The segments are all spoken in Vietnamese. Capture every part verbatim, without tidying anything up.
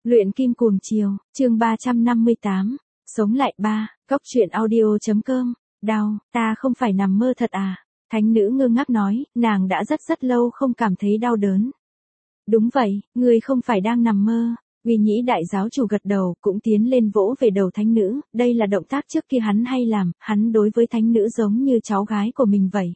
Luyện kim cuồng chiều, chương ba trăm năm mươi tám, sống lại ba, góc truyện audio.com, đau, ta không phải nằm mơ thật à? Thánh nữ ngơ ngác nói, nàng đã rất rất lâu không cảm thấy đau đớn. Đúng vậy, ngươi không phải đang nằm mơ. Uy Nhĩ đại giáo chủ gật đầu, cũng tiến lên vỗ về đầu thánh nữ, đây là động tác trước kia hắn hay làm, hắn đối với thánh nữ giống như cháu gái của mình vậy.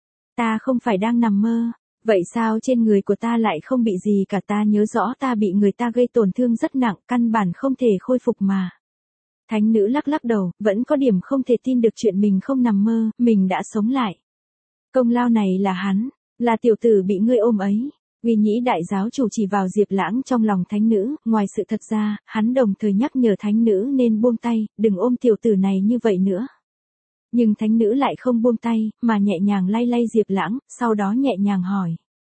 Ta không phải đang nằm mơ. Vậy sao trên người của ta lại không bị gì cả, ta nhớ rõ ta bị người ta gây tổn thương rất nặng, căn bản không thể khôi phục mà. Thánh nữ lắc lắc đầu, vẫn có điểm không thể tin được chuyện mình không nằm mơ, mình đã sống lại. Công lao này là hắn, là tiểu tử bị ngươi ôm ấy. Uy Nhĩ đại giáo chủ chỉ vào Diệp Lãng trong lòng thánh nữ, ngoài sự thật ra, hắn đồng thời nhắc nhở thánh nữ nên buông tay, đừng ôm tiểu tử này như vậy nữa. Nhưng thánh nữ lại không buông tay, mà nhẹ nhàng lay lay Diệp Lãng, sau đó nhẹ nhàng hỏi.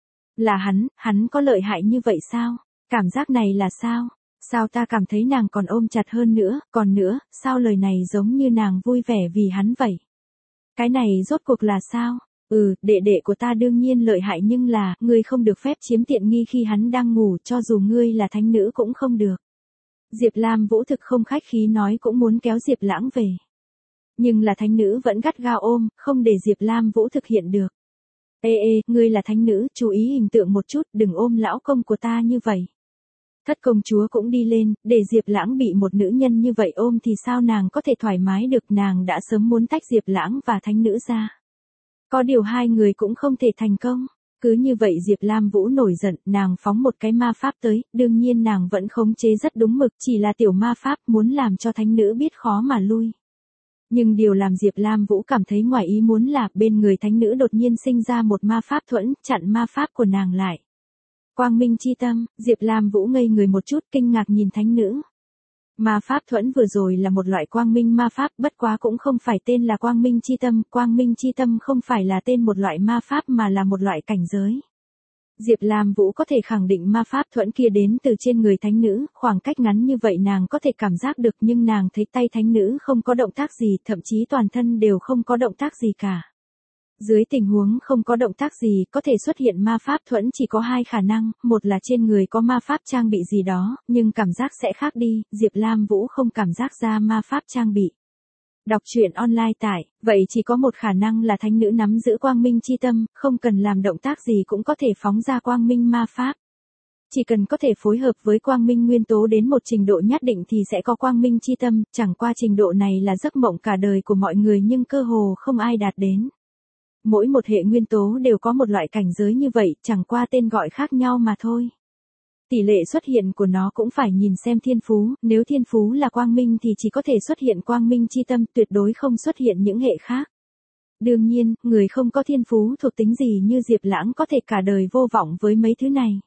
Là hắn, hắn có lợi hại như vậy sao? Cảm giác này là sao? Sao ta cảm thấy nàng còn ôm chặt hơn nữa, còn nữa, sao lời này giống như nàng vui vẻ vì hắn vậy? Cái này rốt cuộc là sao? Ừ, đệ đệ của ta đương nhiên lợi hại nhưng là, ngươi không được phép chiếm tiện nghi khi hắn đang ngủ, cho dù ngươi là thánh nữ cũng không được. Diệp Lam Vũ thực không khách khí nói cũng muốn kéo Diệp Lãng về. Nhưng là thánh nữ vẫn gắt gao ôm, không để Diệp Lam Vũ thực hiện được. Ê ê, ngươi là thánh nữ, chú ý hình tượng một chút, đừng ôm lão công của ta như vậy. Thất công chúa cũng đi lên, để Diệp Lãng bị một nữ nhân như vậy ôm thì sao nàng có thể thoải mái được, nàng đã sớm muốn tách Diệp Lãng và thánh nữ ra. Có điều hai người cũng không thể thành công. Cứ như vậy Diệp Lam Vũ nổi giận, nàng phóng một cái ma pháp tới, đương nhiên nàng vẫn khống chế rất đúng mực, chỉ là tiểu ma pháp muốn làm cho thánh nữ biết khó mà lui. Nhưng điều làm Diệp Lam Vũ cảm thấy ngoài ý muốn là bên người thánh nữ đột nhiên sinh ra một ma pháp thuẫn, chặn ma pháp của nàng lại. Quang minh chi tâm, Diệp Lam Vũ ngây người một chút kinh ngạc nhìn thánh nữ. Ma pháp thuẫn vừa rồi là một loại quang minh ma pháp, bất quá cũng không phải tên là quang minh chi tâm, quang minh chi tâm không phải là tên một loại ma pháp mà là một loại cảnh giới. Diệp Lam Vũ có thể khẳng định ma pháp thuẫn kia đến từ trên người thánh nữ, khoảng cách ngắn như vậy nàng có thể cảm giác được nhưng nàng thấy tay thánh nữ không có động tác gì, thậm chí toàn thân đều không có động tác gì cả. Dưới tình huống không có động tác gì, có thể xuất hiện ma pháp thuẫn chỉ có hai khả năng, một là trên người có ma pháp trang bị gì đó, nhưng cảm giác sẽ khác đi, Diệp Lam Vũ không cảm giác ra ma pháp trang bị. Đọc truyện online tại, vậy chỉ có một khả năng là thánh nữ nắm giữ quang minh chi tâm, không cần làm động tác gì cũng có thể phóng ra quang minh ma pháp. Chỉ cần có thể phối hợp với quang minh nguyên tố đến một trình độ nhất định thì sẽ có quang minh chi tâm, chẳng qua trình độ này là giấc mộng cả đời của mọi người nhưng cơ hồ không ai đạt đến. Mỗi một hệ nguyên tố đều có một loại cảnh giới như vậy, chẳng qua tên gọi khác nhau mà thôi. Tỷ lệ xuất hiện của nó cũng phải nhìn xem thiên phú, nếu thiên phú là quang minh thì chỉ có thể xuất hiện quang minh chi tâm, tuyệt đối không xuất hiện những hệ khác. Đương nhiên, người không có thiên phú thuộc tính gì như Diệp Lãng có thể cả đời vô vọng với mấy thứ này.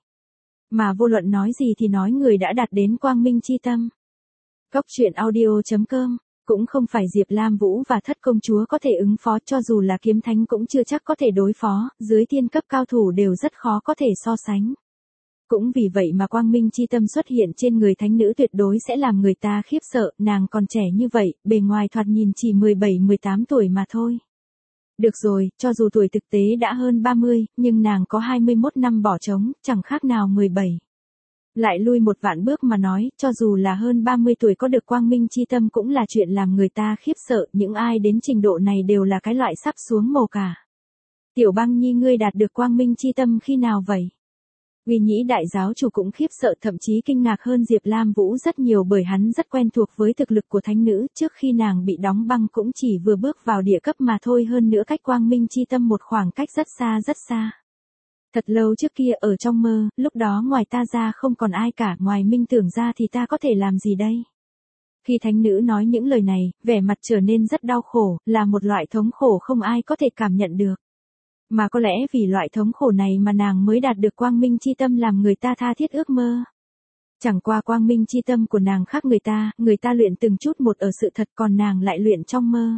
Mà vô luận nói gì thì nói người đã đạt đến quang minh chi tâm. Góc truyện audio.com, cũng không phải Diệp Lam Vũ và thất công chúa có thể ứng phó, cho dù là kiếm thánh cũng chưa chắc có thể đối phó, dưới thiên cấp cao thủ đều rất khó có thể so sánh. Cũng vì vậy mà quang minh chi tâm xuất hiện trên người thánh nữ tuyệt đối sẽ làm người ta khiếp sợ, nàng còn trẻ như vậy, bề ngoài thoạt nhìn chỉ mười bảy mười tám tuổi mà thôi. Được rồi, cho dù tuổi thực tế đã hơn ba mươi, nhưng nàng có hai mươi mốt năm bỏ trống, chẳng khác nào mười bảy. Lại lui một vạn bước mà nói, cho dù là hơn ba mươi tuổi có được quang minh chi tâm cũng là chuyện làm người ta khiếp sợ, những ai đến trình độ này đều là cái loại sắp xuống mồ cả. Tiểu Băng Nhi ngươi đạt được quang minh chi tâm khi nào vậy? Uy Nhĩ đại giáo chủ cũng khiếp sợ, thậm chí kinh ngạc hơn Diệp Lam Vũ rất nhiều bởi hắn rất quen thuộc với thực lực của thánh nữ, trước khi nàng bị đóng băng cũng chỉ vừa bước vào địa cấp mà thôi, hơn nữa cách quang minh chi tâm một khoảng cách rất xa rất xa. Thật lâu trước kia ở trong mơ, lúc đó ngoài ta ra không còn ai cả, ngoài minh tưởng ra thì ta có thể làm gì đây? Khi thánh nữ nói những lời này, vẻ mặt trở nên rất đau khổ, là một loại thống khổ không ai có thể cảm nhận được. Mà có lẽ vì loại thống khổ này mà nàng mới đạt được quang minh chi tâm làm người ta tha thiết ước mơ. Chẳng qua quang minh chi tâm của nàng khác người ta, người ta luyện từng chút một ở sự thật còn nàng lại luyện trong mơ.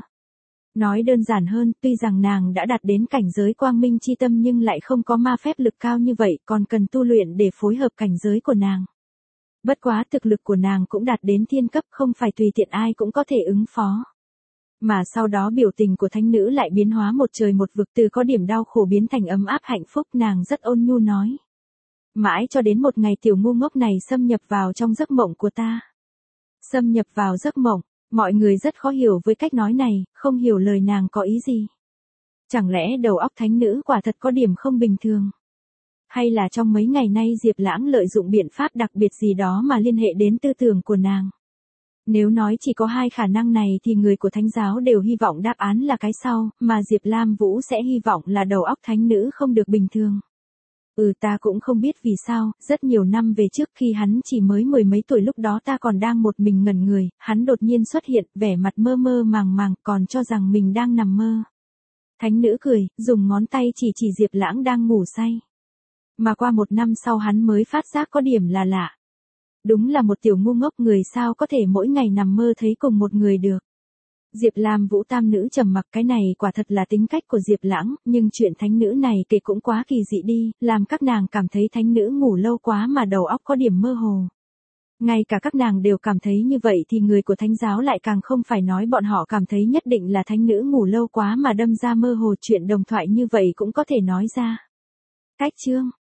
Nói đơn giản hơn, tuy rằng nàng đã đạt đến cảnh giới quang minh chi tâm nhưng lại không có ma phép lực cao như vậy, còn cần tu luyện để phối hợp cảnh giới của nàng. Bất quá thực lực của nàng cũng đạt đến thiên cấp, không phải tùy tiện ai cũng có thể ứng phó. Mà sau đó biểu tình của thánh nữ lại biến hóa một trời một vực, từ có điểm đau khổ biến thành ấm áp hạnh phúc, nàng rất ôn nhu nói. Mãi cho đến một ngày tiểu ngu ngốc này xâm nhập vào trong giấc mộng của ta. Xâm nhập vào giấc mộng, mọi người rất khó hiểu với cách nói này, không hiểu lời nàng có ý gì. Chẳng lẽ đầu óc thánh nữ quả thật có điểm không bình thường? Hay là trong mấy ngày nay Diệp Lãng lợi dụng biện pháp đặc biệt gì đó mà liên hệ đến tư tưởng của nàng? Nếu nói chỉ có hai khả năng này thì người của thánh giáo đều hy vọng đáp án là cái sau, mà Diệp Lam Vũ sẽ hy vọng là đầu óc thánh nữ không được bình thường. Ừ, ta cũng không biết vì sao, rất nhiều năm về trước khi hắn chỉ mới mười mấy tuổi, lúc đó ta còn đang một mình ngẩn người, hắn đột nhiên xuất hiện, vẻ mặt mơ mơ màng màng, còn cho rằng mình đang nằm mơ. Thánh nữ cười, dùng ngón tay chỉ chỉ Diệp Lãng đang ngủ say. Mà qua một năm sau hắn mới phát giác có điểm là lạ. Đúng là một tiểu ngu ngốc, người sao có thể mỗi ngày nằm mơ thấy cùng một người được. Diệp Lam Vũ tam nữ trầm mặc, cái này quả thật là tính cách của Diệp Lãng, nhưng chuyện thánh nữ này kể cũng quá kỳ dị đi, làm các nàng cảm thấy thánh nữ ngủ lâu quá mà đầu óc có điểm mơ hồ. Ngay cả các nàng đều cảm thấy như vậy thì người của thánh giáo lại càng không phải nói, bọn họ cảm thấy nhất định là thánh nữ ngủ lâu quá mà đâm ra mơ hồ, chuyện đồng thoại như vậy cũng có thể nói ra. Cách chương